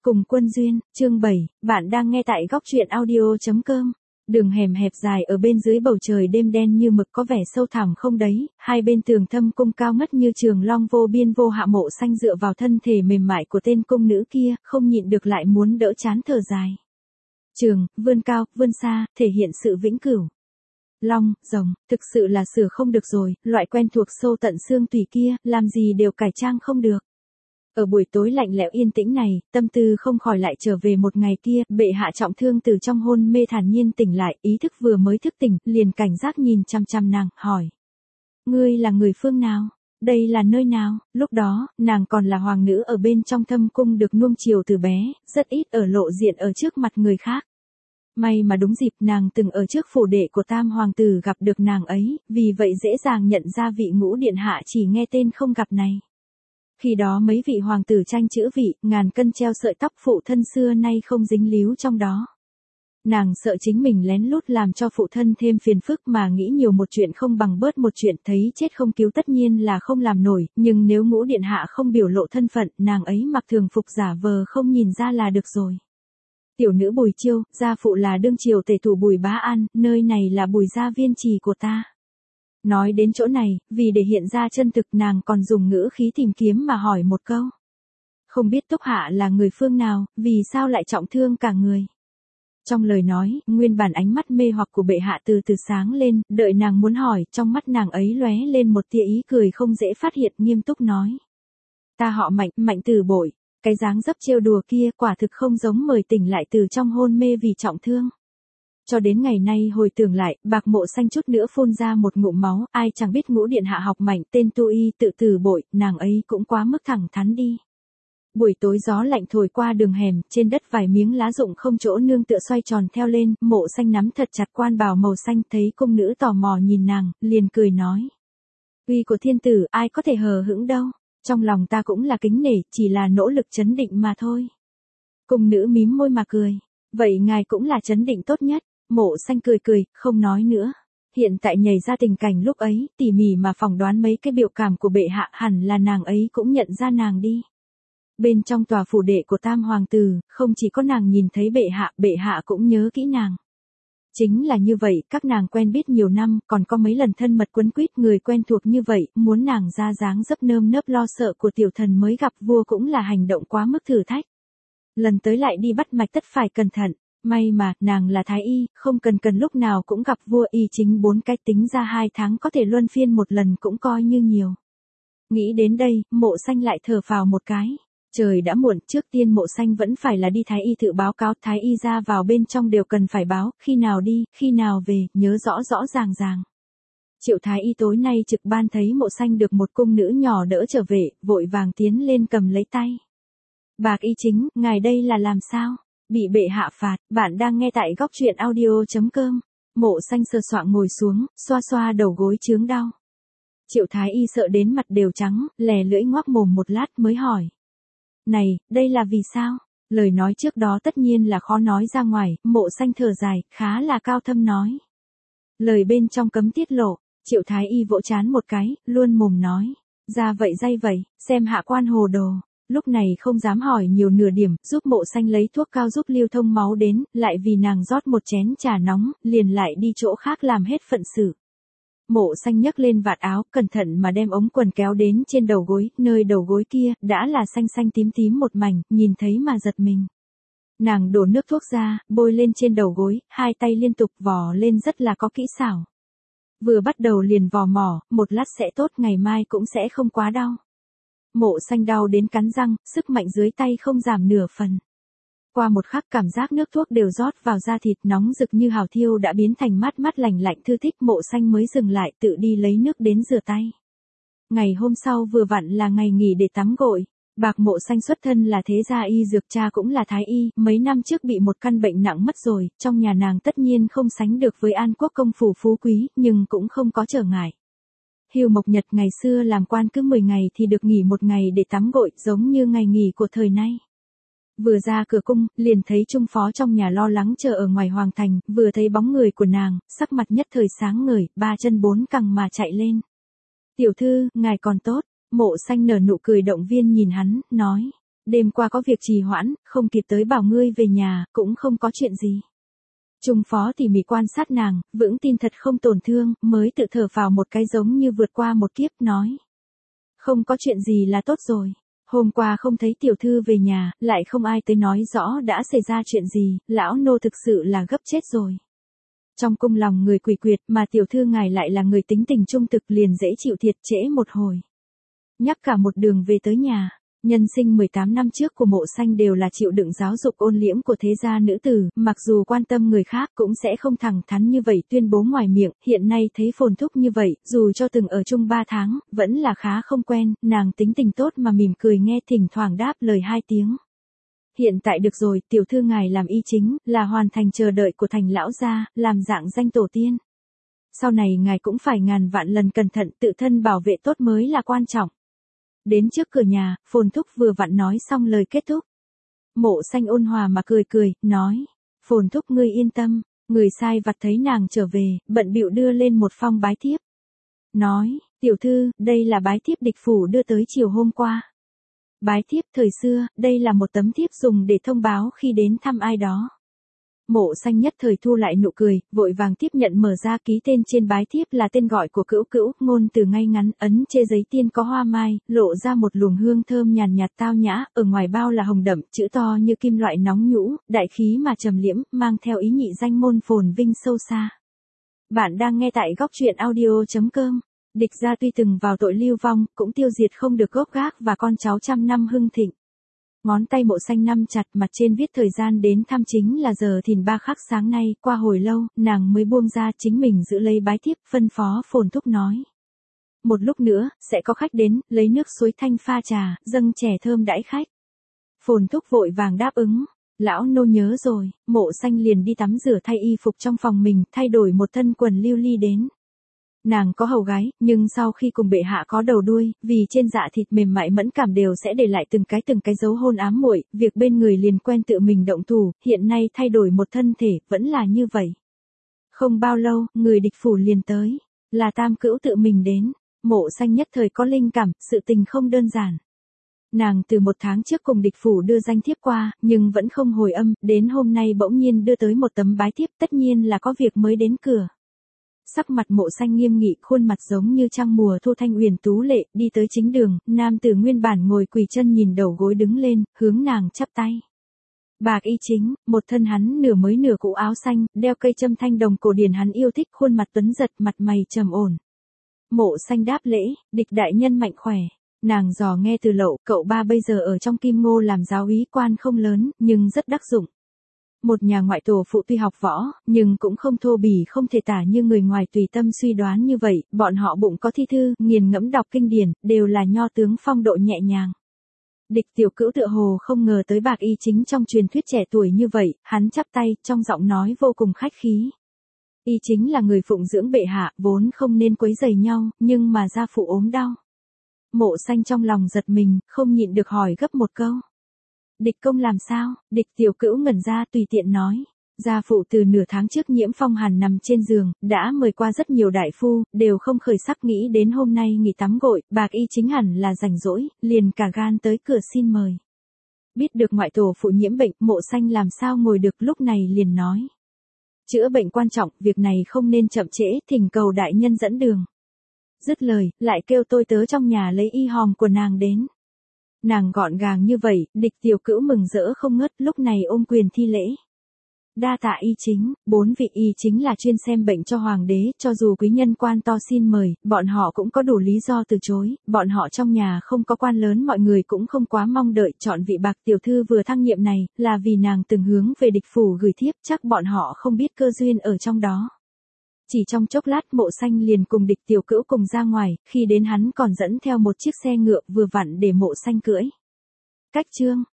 Cùng Quân Duyên, chương 7, bạn đang nghe tại góc truyện audio.com. Đường hẻm hẹp dài ở bên dưới bầu trời đêm đen như mực có vẻ sâu thẳm không đấy, hai bên tường thâm cung cao ngất như trường long vô biên vô hạ. Mộ Xanh dựa vào thân thể mềm mại của tên cung nữ kia, không nhịn được lại muốn đỡ chán thở dài. Trường, vươn cao, vươn xa, thể hiện sự vĩnh cửu. Long, rồng, thực sự là sửa không được rồi, loại quen thuộc sâu tận xương tủy kia, làm gì đều cải trang không được. Ở buổi tối lạnh lẽo yên tĩnh này, tâm tư không khỏi lại trở về một ngày kia, bệ hạ trọng thương từ trong hôn mê thản nhiên tỉnh lại, ý thức vừa mới thức tỉnh, liền cảnh giác nhìn chăm chăm nàng, hỏi. Ngươi là người phương nào? Đây là nơi nào? Lúc đó, nàng còn là hoàng nữ ở bên trong thâm cung được nuông chiều từ bé, rất ít ở lộ diện ở trước mặt người khác. May mà đúng dịp nàng từng ở trước phủ đệ của tam hoàng tử gặp được nàng ấy, vì vậy dễ dàng nhận ra vị ngũ điện hạ chỉ nghe tên không gặp này. Khi đó mấy vị hoàng tử tranh chữ vị, ngàn cân treo sợi tóc phụ thân xưa nay không dính líu trong đó. Nàng sợ chính mình lén lút làm cho phụ thân thêm phiền phức mà nghĩ nhiều một chuyện không bằng bớt một chuyện, thấy chết không cứu tất nhiên là không làm nổi, nhưng nếu ngũ điện hạ không biểu lộ thân phận, nàng ấy mặc thường phục giả vờ không nhìn ra là được rồi. Tiểu nữ Bùi Chiêu, gia phụ là đương triều tể thủ Bùi Bá An, nơi này là Bùi gia viên trì của ta. Nói đến chỗ này, vì để hiện ra chân thực nàng còn dùng ngữ khí tìm kiếm mà hỏi một câu. Không biết Túc Hạ là người phương nào, vì sao lại trọng thương cả người. Trong lời nói, nguyên bản ánh mắt mê hoặc của bệ hạ từ từ sáng lên, đợi nàng muốn hỏi, trong mắt nàng ấy lóe lên một tia ý cười không dễ phát hiện, nghiêm túc nói. Ta họ Mạnh, Mạnh Tử Bội, cái dáng dấp trêu đùa kia quả thực không giống mời tỉnh lại từ trong hôn mê vì trọng thương. Cho đến ngày nay hồi tưởng lại, Bạc Mộ Xanh chút nữa phun ra một ngụm máu, ai chẳng biết ngũ điện hạ học Mạnh tên tu y tự Tử Bội, nàng ấy cũng quá mức thẳng thắn đi. Buổi tối gió lạnh thổi qua đường hẻm, trên đất vài miếng lá rụng không chỗ nương tựa xoay tròn theo lên, Mộ Xanh nắm thật chặt quan bào màu xanh, thấy cung nữ tò mò nhìn nàng, liền cười nói. Uy của thiên tử ai có thể hờ hững đâu, trong lòng ta cũng là kính nể, chỉ là nỗ lực trấn định mà thôi. Cung nữ mím môi mà cười, vậy ngài cũng là trấn định tốt nhất. Mộ Xanh cười cười, không nói nữa. Hiện tại nhảy ra tình cảnh lúc ấy, tỉ mỉ mà phỏng đoán mấy cái biểu cảm của bệ hạ, hẳn là nàng ấy cũng nhận ra nàng đi. Bên trong tòa phủ đệ của tam hoàng tử, không chỉ có nàng nhìn thấy bệ hạ cũng nhớ kỹ nàng. Chính là như vậy, các nàng quen biết nhiều năm, còn có mấy lần thân mật quấn quýt người quen thuộc như vậy, muốn nàng ra dáng dấp nơm nớp lo sợ của tiểu thần mới gặp vua cũng là hành động quá mức thử thách. Lần tới lại đi bắt mạch tất phải cẩn thận. May mà, nàng là thái y, không cần lúc nào cũng gặp vua, y chính 4 cách tính ra 2 tháng có thể luân phiên một lần cũng coi như nhiều. Nghĩ đến đây, Mộ Xanh lại thở phào một cái. Trời đã muộn, trước tiên Mộ Xanh vẫn phải là đi thái y tự báo cáo, thái y ra vào bên trong đều cần phải báo, khi nào đi, khi nào về, nhớ rõ rõ ràng ràng. Triệu thái y tối nay trực ban thấy Mộ Xanh được một cung nữ nhỏ đỡ trở về, vội vàng tiến lên cầm lấy tay. Bạc y chính, ngài đây là làm sao? Bị bệ hạ phạt, bạn đang nghe tại góc truyện audio.com. Mộ Xanh sờ soạng ngồi xuống, xoa xoa đầu gối chướng đau. Triệu thái y sợ đến mặt đều trắng, lè lưỡi ngoác mồm một lát mới hỏi. Này, đây là vì sao? Lời nói trước đó tất nhiên là khó nói ra ngoài, Mộ Xanh thở dài, khá là cao thâm nói. Lời bên trong cấm tiết lộ, Triệu thái y vỗ chán một cái, luôn mồm nói. Ra vậy dây vậy, xem hạ quan hồ đồ. Lúc này không dám hỏi nhiều nửa điểm, giúp Mộ Xanh lấy thuốc cao giúp lưu thông máu đến, lại vì nàng rót một chén trà nóng, liền lại đi chỗ khác làm hết phận sự. Mộ Xanh nhấc lên vạt áo, cẩn thận mà đem ống quần kéo đến trên đầu gối, nơi đầu gối kia, đã là xanh xanh tím tím một mảnh, nhìn thấy mà giật mình. Nàng đổ nước thuốc ra, bôi lên trên đầu gối, hai tay liên tục vò lên rất là có kỹ xảo. Vừa bắt đầu liền vò mỏ, một lát sẽ tốt, ngày mai cũng sẽ không quá đau. Mộ Xanh đau đến cắn răng, sức mạnh dưới tay không giảm nửa phần. Qua một khắc cảm giác nước thuốc đều rót vào da thịt nóng rực như hào thiêu đã biến thành mát mát lành lạnh thư thích. Mộ Xanh mới dừng lại tự đi lấy nước đến rửa tay. Ngày hôm sau vừa vặn là ngày nghỉ để tắm gội. Bạc Mộ Xanh xuất thân là thế gia y dược, cha cũng là thái y, mấy năm trước bị một căn bệnh nặng mất rồi, trong nhà nàng tất nhiên không sánh được với An Quốc công phủ phú quý, nhưng cũng không có trở ngại. Hưu Mộc Nhật ngày xưa làm quan cứ 10 ngày thì được nghỉ 1 ngày để tắm gội, giống như ngày nghỉ của thời nay. Vừa ra cửa cung, liền thấy trung phó trong nhà lo lắng chờ ở ngoài hoàng thành, vừa thấy bóng người của nàng, sắc mặt nhất thời sáng ngời, 3 chân 4 cẳng mà chạy lên. Tiểu thư, ngài còn tốt. Mộ Xanh nở nụ cười động viên nhìn hắn, nói. đêm qua có việc trì hoãn, không kịp tới bảo ngươi về nhà, cũng không có chuyện gì. Trung phó tỉ mỉ quan sát nàng, vững tin thật không tổn thương, mới tự thở vào một cái giống như vượt qua một kiếp, nói. Không có chuyện gì là tốt rồi. Hôm qua không thấy tiểu thư về nhà, lại không ai tới nói rõ đã xảy ra chuyện gì, lão nô thực sự là gấp chết rồi. Trong cung lòng người quỷ quyệt mà tiểu thư ngài lại là người tính tình trung thực liền dễ chịu thiệt trễ một hồi. Nhắc cả một đường về tới nhà, nhân sinh 18 năm trước của Mộ Xanh đều là chịu đựng giáo dục ôn liễm của thế gia nữ tử, mặc dù quan tâm người khác cũng sẽ không thẳng thắn như vậy tuyên bố ngoài miệng, hiện nay thấy Phồn Thúc như vậy, dù cho từng ở chung 3 tháng, vẫn là khá không quen, nàng tính tình tốt mà mỉm cười nghe thỉnh thoảng đáp lời 2 tiếng. Hiện tại được rồi, tiểu thư ngài làm y chính, là hoàn thành chờ đợi của Thành lão gia, làm dạng danh tổ tiên. Sau này ngài cũng phải ngàn vạn lần cẩn thận, tự thân bảo vệ tốt mới là quan trọng. Đến trước cửa nhà, Phồn Thúc vừa vặn nói xong lời kết thúc. Mộ Xanh ôn hòa mà cười cười, nói. Phồn Thúc ngươi yên tâm, người sai vặt thấy nàng trở về, bận bịu đưa lên một phong bái thiếp. Nói, tiểu thư, đây là bái thiếp địch phủ đưa tới chiều hôm qua. Bái thiếp thời xưa, đây là một tấm thiếp dùng để thông báo khi đến thăm ai đó. Mộ Xanh nhất thời thu lại nụ cười, vội vàng tiếp nhận mở ra ký tên trên bái thiếp là tên gọi của cữu cữu, ngôn từ ngay ngắn, ấn chê giấy tiên có hoa mai, lộ ra một luồng hương thơm nhàn nhạt tao nhã, ở ngoài bao là hồng đậm, chữ to như kim loại nóng nhũ, đại khí mà trầm liễm, mang theo ý nhị danh môn phồn vinh sâu xa. Bạn đang nghe tại góc truyện audio.com. Địch gia tuy từng vào tội lưu vong, cũng tiêu diệt không được gốc gác và con cháu trăm năm hưng thịnh. Ngón tay Mộ Xanh nắm chặt, mặt trên viết thời gian đến thăm chính là giờ thìn 3 khắc sáng nay, qua hồi lâu, nàng mới buông ra chính mình giữ lấy bái thiếp, phân phó Phồn Thúc nói. Một lúc nữa, sẽ có khách đến, lấy nước suối thanh pha trà, dâng chè thơm đãi khách. Phồn Thúc vội vàng đáp ứng. Lão nô nhớ rồi, Mộ Xanh liền đi tắm rửa thay y phục trong phòng mình, thay đổi một thân quần lưu ly đến. Nàng có hầu gái, nhưng sau khi cùng bệ hạ có đầu đuôi, vì trên dạ thịt mềm mại mẫn cảm đều sẽ để lại từng cái dấu hôn ám muội, việc bên người liền quen tự mình động thủ, hiện nay thay đổi một thân thể, vẫn là như vậy. Không bao lâu, người địch phủ liền tới, là Tam Cữu tự mình đến, Mộ Xanh nhất thời có linh cảm, sự tình không đơn giản. Nàng từ 1 tháng trước cùng địch phủ đưa danh thiếp qua, nhưng vẫn không hồi âm, đến hôm nay bỗng nhiên đưa tới một tấm bái thiếp, tất nhiên là có việc mới đến cửa. Sắc mặt Mộ Xanh nghiêm nghị, khuôn mặt giống như trăng mùa thu thanh uyển tú lệ, đi tới chính đường, nam tử nguyên bản ngồi quỳ chân nhìn đầu gối đứng lên, hướng nàng chắp tay. Bạc y chính, một thân hắn nửa mới nửa cũ áo xanh, đeo cây châm thanh đồng cổ điển hắn yêu thích, khuôn mặt tuấn giật, mặt mày trầm ổn. Mộ Xanh đáp lễ, địch đại nhân mạnh khỏe. Nàng dò nghe từ Lậu, cậu ba bây giờ ở trong Kim Ngô làm giáo úy, quan không lớn, nhưng rất đắc dụng. Một nhà ngoại tổ phụ tuy học võ, nhưng cũng không thô bỉ không thể tả như người ngoài tùy tâm suy đoán như vậy, bọn họ bụng có thi thư, nghiền ngẫm đọc kinh điển, đều là nho tướng phong độ nhẹ nhàng. Địch tiểu cữu tựa hồ không ngờ tới bạc y chính trong truyền thuyết trẻ tuổi như vậy, hắn chắp tay, trong giọng nói vô cùng khách khí. Y chính là người phụng dưỡng bệ hạ, vốn không nên quấy rầy nhau, nhưng mà gia phụ ốm đau. Mộ Xanh trong lòng giật mình, không nhịn được hỏi gấp một câu. Địch công làm sao? Địch tiểu cữu ngẩn ra tùy tiện nói. Gia phụ từ nửa tháng trước nhiễm phong hàn nằm trên giường, đã mời qua rất nhiều đại phu, đều không khởi sắc, nghĩ đến hôm nay nghỉ tắm gội, bạc y chính hẳn là rảnh rỗi, liền cả gan tới cửa xin mời. Biết được ngoại tổ phụ nhiễm bệnh, Mộ Xanh làm sao ngồi được, lúc này liền nói. Chữa bệnh quan trọng, việc này không nên chậm trễ, thỉnh cầu đại nhân dẫn đường. Dứt lời, lại kêu tôi tớ trong nhà lấy y hòm của nàng đến. Nàng gọn gàng như vậy, địch tiểu cữu mừng rỡ không ngớt, lúc này ôm quyền thi lễ. Đa tạ y chính, 4 vị y chính là chuyên xem bệnh cho hoàng đế, cho dù quý nhân quan to xin mời, bọn họ cũng có đủ lý do từ chối, bọn họ trong nhà không có quan lớn, mọi người cũng không quá mong đợi, chọn vị bạc tiểu thư vừa thăng nhiệm này, là vì nàng từng hướng về địch phủ gửi thiếp, chắc bọn họ không biết cơ duyên ở trong đó. Chỉ trong chốc lát Mộ Xanh liền cùng địch tiểu cữu cùng ra ngoài, khi đến hắn còn dẫn theo một chiếc xe ngựa vừa vặn để Mộ Xanh cưỡi. Cách chương